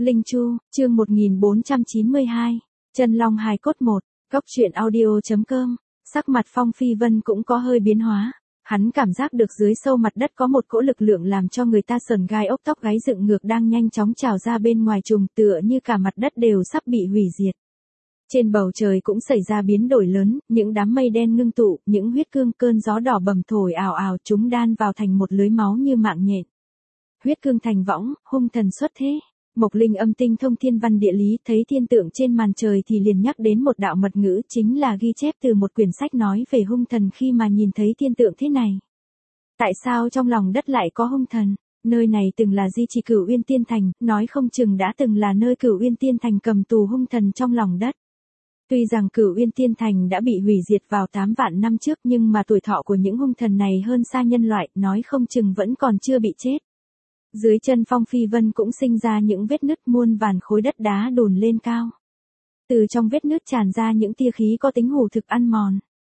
Linh Chu, chương 1492, Chân Long hài cốt 1, Góc truyện audio.com, sắc mặt Phong Phi Vân cũng có hơi biến hóa, hắn cảm giác được dưới sâu mặt đất có một cỗ lực lượng làm cho người ta sờn gai ốc tóc gáy dựng ngược đang nhanh chóng trào ra bên ngoài trùng tựa như cả mặt đất đều sắp bị hủy diệt. Trên bầu trời cũng xảy ra biến đổi lớn, những đám mây đen ngưng tụ, những huyết cương cơn gió đỏ bầm thổi ào ào chúng đan vào thành một lưới máu như mạng nhện. Huyết cương thành võng, hung thần xuất thế. Mộc Linh âm tinh thông thiên văn địa lý, thấy thiên tượng trên màn trời thì liền nhắc đến một đạo mật ngữ, chính là ghi chép từ một quyển sách nói về hung thần khi mà nhìn thấy thiên tượng thế này. Tại sao trong lòng đất lại có hung thần? Nơi này từng là di trì Cửu Uyên Tiên Thành, nói không chừng đã từng là nơi Cửu Uyên Tiên Thành cầm tù hung thần trong lòng đất. Tuy rằng Cửu Uyên Tiên Thành đã bị hủy diệt vào 8 vạn năm trước nhưng mà tuổi thọ của những hung thần này hơn xa nhân loại, nói không chừng vẫn còn chưa bị chết. Dưới chân Phong Phi Vân cũng sinh ra những vết nứt, muôn vàn khối đất đá đùn lên cao. Từ trong vết nứt tràn ra những tia khí có tính hủ thực ăn mòn.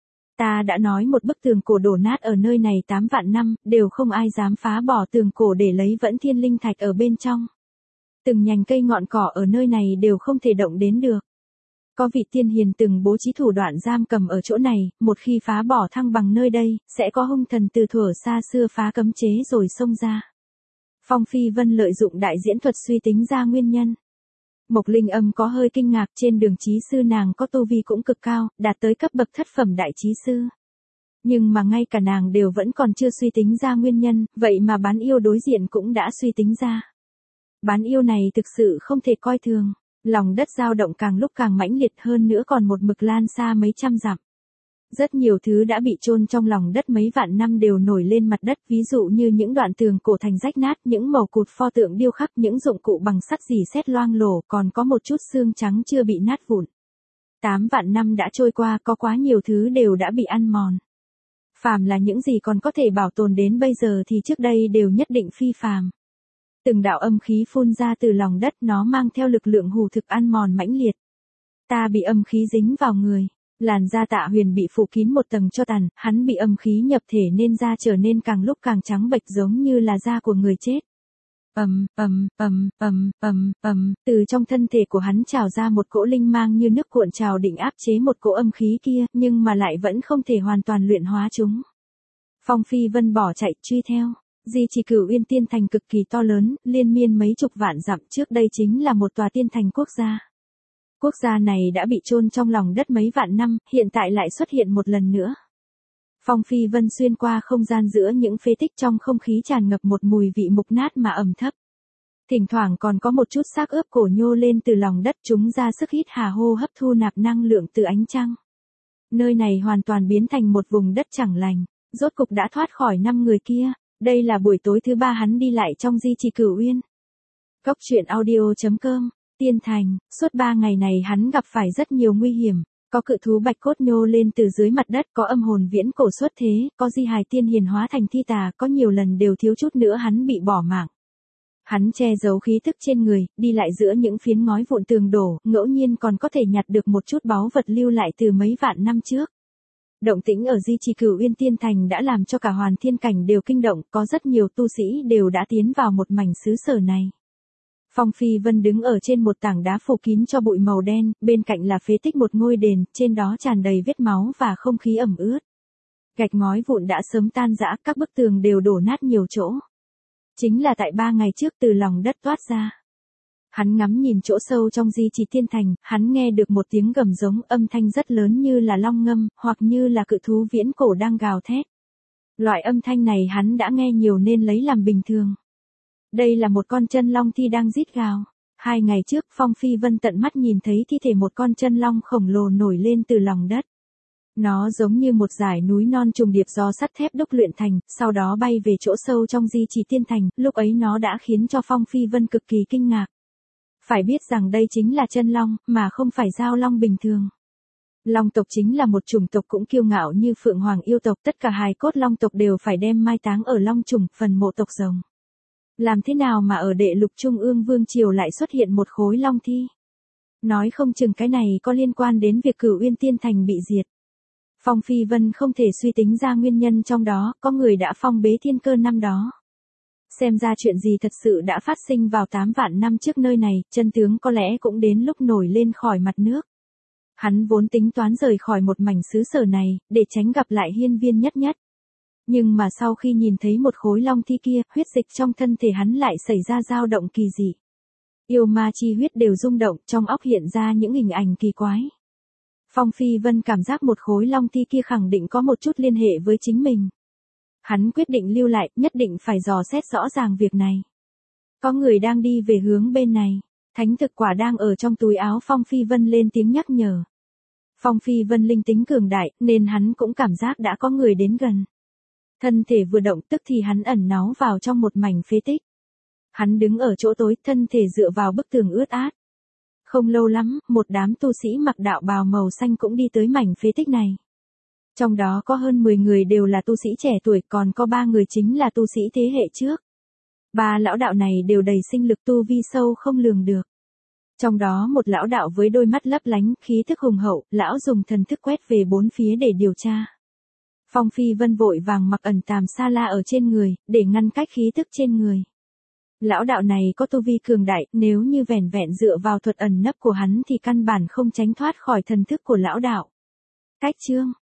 Ta đã nói một bức tường cổ đổ nát ở nơi này 8 vạn năm, đều không ai dám phá bỏ tường cổ để lấy vẫn thiên linh thạch ở bên trong. Từng nhành cây ngọn cỏ ở nơi này đều không thể động đến được. Có vị tiên hiền từng bố trí thủ đoạn giam cầm ở chỗ này, một khi phá bỏ thăng bằng nơi đây, sẽ có hung thần từ thuở xa xưa phá cấm chế rồi xông ra. Phong Phi Vân lợi dụng đại diễn thuật suy tính ra nguyên nhân. Mộc Linh âm có hơi kinh ngạc, trên đường chí sư nàng có tu vi cũng cực cao, đạt tới cấp bậc thất phẩm đại chí sư. Nhưng mà ngay cả nàng đều vẫn còn chưa suy tính ra nguyên nhân, vậy mà bán yêu đối diện cũng đã suy tính ra. Bán yêu này thực sự không thể coi thường, lòng đất dao động càng lúc càng mãnh liệt hơn nữa còn một mực lan xa mấy trăm dặm. Rất nhiều thứ đã bị chôn trong lòng đất mấy vạn năm đều nổi lên mặt đất, ví dụ như những đoạn tường cổ thành rách nát, những màu cụt pho tượng điêu khắc, những dụng cụ bằng sắt rỉ sét loang lổ, còn có một chút xương trắng chưa bị nát vụn. 8 vạn năm đã trôi qua, có quá nhiều thứ đều đã bị ăn mòn. Phàm là những gì còn có thể bảo tồn đến bây giờ thì trước đây đều nhất định phi phàm. Từng đạo âm khí phun ra từ lòng đất, nó mang theo lực lượng hủ thực ăn mòn mãnh liệt. Ta bị âm khí dính vào người. Làn da Tạ Huyền bị phủ kín một tầng tro tàn, hắn bị âm khí nhập thể nên da trở nên càng lúc càng trắng bệch giống như là da của người chết. Từ trong thân thể của hắn trào ra một cỗ linh mang như nước cuộn trào định áp chế một cỗ âm khí kia, nhưng mà lại vẫn không thể hoàn toàn luyện hóa chúng. Phong Phi Vân bỏ chạy truy theo. Di trì Cửu Uyên Tiên Thành cực kỳ to lớn, liên miên mấy chục vạn dặm, trước đây chính là một tòa tiên thành quốc gia. Quốc gia này đã bị chôn trong lòng đất mấy vạn năm, hiện tại lại xuất hiện một lần nữa. Phong Phi Vân xuyên qua không gian giữa những phế tích, trong không khí tràn ngập một mùi vị mục nát mà ẩm thấp. Thỉnh thoảng còn có một chút xác ướp cổ nhô lên từ lòng đất, chúng ra sức hít hà hô hấp thu nạp năng lượng từ ánh trăng. Nơi này hoàn toàn biến thành một vùng đất chẳng lành, rốt cục đã thoát khỏi 5 người kia. Đây là buổi tối thứ 3 hắn đi lại trong di trì Cửu Uyên. Góc truyện audio.com. Tiên Thành, suốt 3 ngày này hắn gặp phải rất nhiều nguy hiểm, có cự thú bạch cốt nhô lên từ dưới mặt đất, có âm hồn viễn cổ xuất thế, có di hài tiên hiền hóa thành thi tà, có nhiều lần đều thiếu chút nữa hắn bị bỏ mạng. Hắn che giấu khí tức trên người, đi lại giữa những phiến ngói vụn tường đổ, ngẫu nhiên còn có thể nhặt được một chút báu vật lưu lại từ mấy vạn năm trước. Động tĩnh ở di trì Cửu Uyên Tiên Thành đã làm cho cả Hoàn Thiên Cảnh đều kinh động, có rất nhiều tu sĩ đều đã tiến vào một mảnh xứ sở này. Phong Phi Vân đứng ở trên một tảng đá phủ kín cho bụi màu đen, bên cạnh là phế tích một ngôi đền, trên đó tràn đầy vết máu và không khí ẩm ướt. Gạch ngói vụn đã sớm tan rã, các bức tường đều đổ nát nhiều chỗ. Chính là tại 3 ngày trước từ lòng đất toát ra. Hắn ngắm nhìn chỗ sâu trong di trì Tiên Thành, hắn nghe được một tiếng gầm giống, âm thanh rất lớn như là long ngâm, hoặc như là cự thú viễn cổ đang gào thét. Loại âm thanh này hắn đã nghe nhiều nên lấy làm bình thường. Đây là một con chân long thi đang rít gào. 2 ngày trước Phong Phi Vân tận mắt nhìn thấy thi thể một con chân long khổng lồ nổi lên từ lòng đất. Nó giống như một dải núi non trùng điệp do sắt thép đúc luyện thành, sau đó bay về chỗ sâu trong di trì Tiên Thành, lúc ấy nó đã khiến cho Phong Phi Vân cực kỳ kinh ngạc. Phải biết rằng đây chính là chân long, mà không phải giao long bình thường. Long tộc chính là một chủng tộc cũng kiêu ngạo như Phượng Hoàng yêu tộc, tất cả hài cốt long tộc đều phải đem mai táng ở long trùng, phần mộ tộc rồng. Làm thế nào mà ở Đệ Lục Trung ương Vương Triều lại xuất hiện một khối long thi? Nói không chừng cái này có liên quan đến việc Cửu Uyên Tiên Thành bị diệt. Phong Phi Vân không thể suy tính ra nguyên nhân trong đó, có người đã phong bế thiên cơ năm đó. Xem ra chuyện gì thật sự đã phát sinh vào 8 vạn năm trước nơi này, chân tướng có lẽ cũng đến lúc nổi lên khỏi mặt nước. Hắn vốn tính toán rời khỏi một mảnh xứ sở này, để tránh gặp lại hiên viên nhất nhất. Nhưng mà sau khi nhìn thấy một khối long thi kia, huyết dịch trong thân thể hắn lại xảy ra dao động kỳ dị. Yêu ma chi huyết đều rung động, trong óc hiện ra những hình ảnh kỳ quái. Phong Phi Vân cảm giác một khối long thi kia khẳng định có một chút liên hệ với chính mình. Hắn quyết định lưu lại, nhất định phải dò xét rõ ràng việc này. Có người đang đi về hướng bên này. Thánh thực quả đang ở trong túi áo Phong Phi Vân lên tiếng nhắc nhở. Phong Phi Vân linh tính cường đại, nên hắn cũng cảm giác đã có người đến gần. Thân thể vừa động tức thì hắn ẩn náu vào trong một mảnh phế tích. Hắn đứng ở chỗ tối, thân thể dựa vào bức tường ướt át. Không lâu lắm, một đám tu sĩ mặc đạo bào màu xanh cũng đi tới mảnh phế tích này. Trong đó có hơn 10 người đều là tu sĩ trẻ tuổi, còn có 3 người chính là tu sĩ thế hệ trước. 3 lão đạo này đều đầy sinh lực tu vi sâu không lường được. Trong đó một lão đạo với đôi mắt lấp lánh, khí thức hùng hậu, lão dùng thần thức quét về bốn phía để điều tra. Phong Phi Vân vội vàng mặc ẩn tàm sa la ở trên người, để ngăn cách khí thức trên người. Lão đạo này có tu vi cường đại, nếu như vẻn vẹn dựa vào thuật ẩn nấp của hắn thì căn bản không tránh thoát khỏi thần thức của lão đạo. Cách chương